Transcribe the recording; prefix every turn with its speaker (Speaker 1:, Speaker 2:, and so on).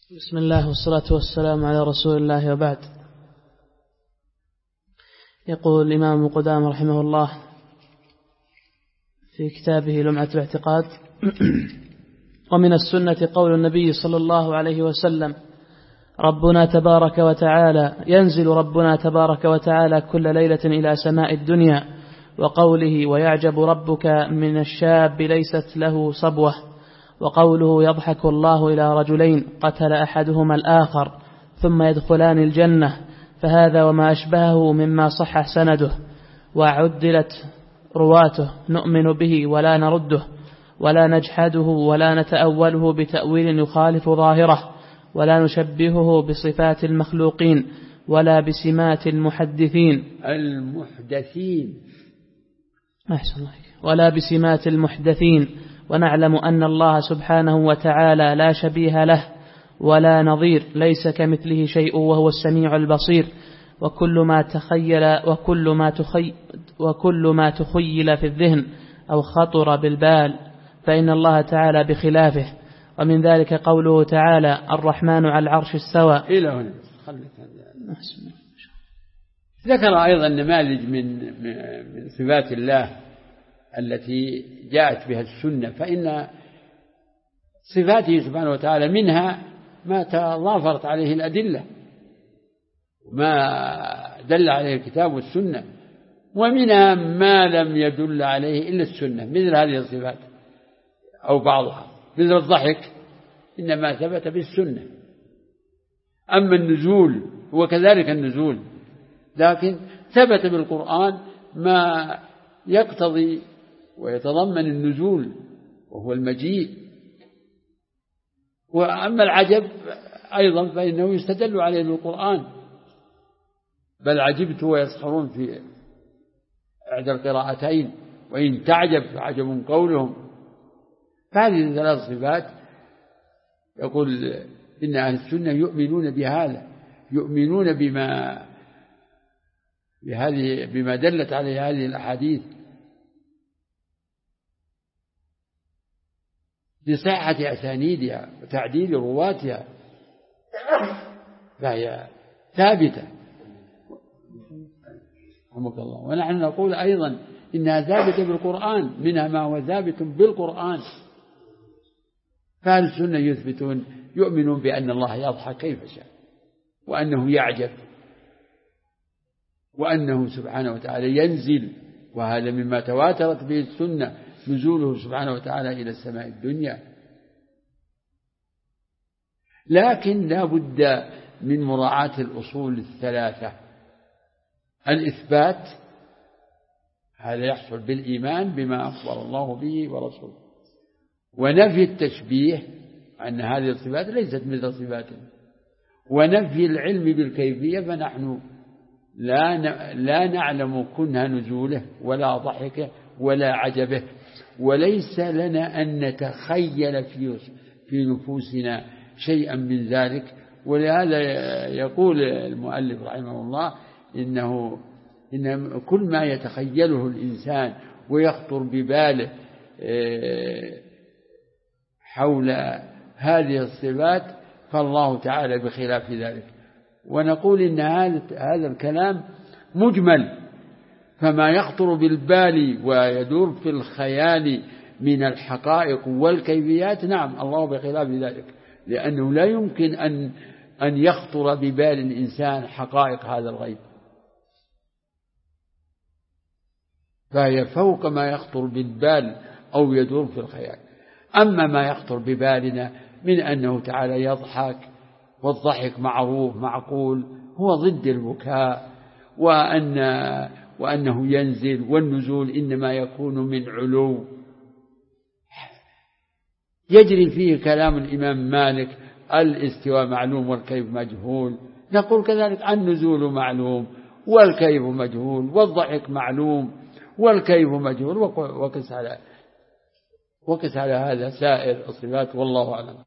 Speaker 1: بسم الله والصلاة والسلام على رسول الله وبعد. يقول الإمام ابن قدامة رحمه الله في كتابه لمعة الاعتقاد: ومن السنة قول النبي صلى الله عليه وسلم: ربنا تبارك وتعالى ينزل ربنا تبارك وتعالى كل ليلة إلى سماء الدنيا، وقوله: ويعجب ربك من الشاب ليست له صبوة، وقوله: يضحك الله إلى رجلين قتل أحدهما الآخر ثم يدخلان الجنة، فهذا وما أشبهه مما صح سنده وعدلت رواته نؤمن به ولا نرده ولا نجحده ولا نتأوله بتأويل يخالف ظاهره، ولا نشبهه بصفات المخلوقين ولا بسمات ولا بسمات المحدثين، ونعلم أن الله سبحانه وتعالى لا شبيه له ولا نظير، ليس كمثله شيء وهو السميع البصير. وكل ما تخيل في الذهن أو خطر بالبال فإن الله تعالى بخلافه. ومن ذلك قوله تعالى: الرحمن على العرش استوى
Speaker 2: إلى هنا. ذكر أيضا نماذج من صفات الله التي جاءت بها السنة، فإن صفاته سبحانه وتعالى منها ما تضافرت عليه الأدلة ما دل عليه الكتاب والسنة، ومنها ما لم يدل عليه إلا السنة، مثل هذه الصفات أو بعضها، مثل الضحك إنما ثبت بالسنة. أما النزول هو كذلك النزول، لكن ثبت بالقرآن ما يقتضي ويتضمن النزول وهو المجيء. وأما العجب أيضا فإنه يستدل عليه بالقرآن: بل عجبت ويسخرون في إحدى القراءتين وإن تعجب فعجب قولهم. فهذه الثلاث صفات يقول إن أهل السنة يؤمنون بهذا، يؤمنون بما دلت عليه هذه الأحاديث بصحة أسانيدها وتعديل رواتها، فهي ثابتة رحمك الله. ونحن نقول أيضا إنها ثابتة بالقرآن، منها ما هو ثابت بالقرآن. فأهل السنة يؤمنون بأن الله يضحك كيف شاء، وأنه يعجب، وأنه سبحانه وتعالى ينزل، وهذا مما تواترت به السنة، نزوله سبحانه وتعالى إلى السماء الدنيا. لكن لا بد من مراعاة الأصول الثلاثة: الإثبات، هذا يحصل بالإيمان بما أخبر الله به ورسوله، ونفي التشبيه أن هذه الصفات ليست مثل صفاته، ونفي العلم بالكيفية، فنحن لا نعلم كنه نزوله ولا ضحكه ولا عجبه، وليس لنا أن نتخيل في نفوسنا شيئا من ذلك. ولهذا يقول المؤلف رحمه الله إن كل ما يتخيله الإنسان ويخطر بباله حول هذه الصفات فالله تعالى بخلاف ذلك. ونقول إن هذا الكلام مجمل، فما يخطر بالبال ويدور في الخيال من الحقائق والكيفيات نعم الله بخلاف ذلك، لأنه لا يمكن أن يخطر ببال الإنسان حقائق هذا الغيب، فهي فوق ما يخطر بالبال أو يدور في الخيال. أما ما يخطر ببالنا من أنه تعالى يضحك، والضحك معروف معقول هو ضد البكاء، وأنه ينزل، والنزول إنما يكون من علو يجري فيه كلام الإمام مالك: الاستواء معلوم والكيف مجهول. نقول كذلك: النزول معلوم والكيف مجهول، والضحك معلوم والكيف مجهول، وقس على هذا سائر الصفات، والله أعلم.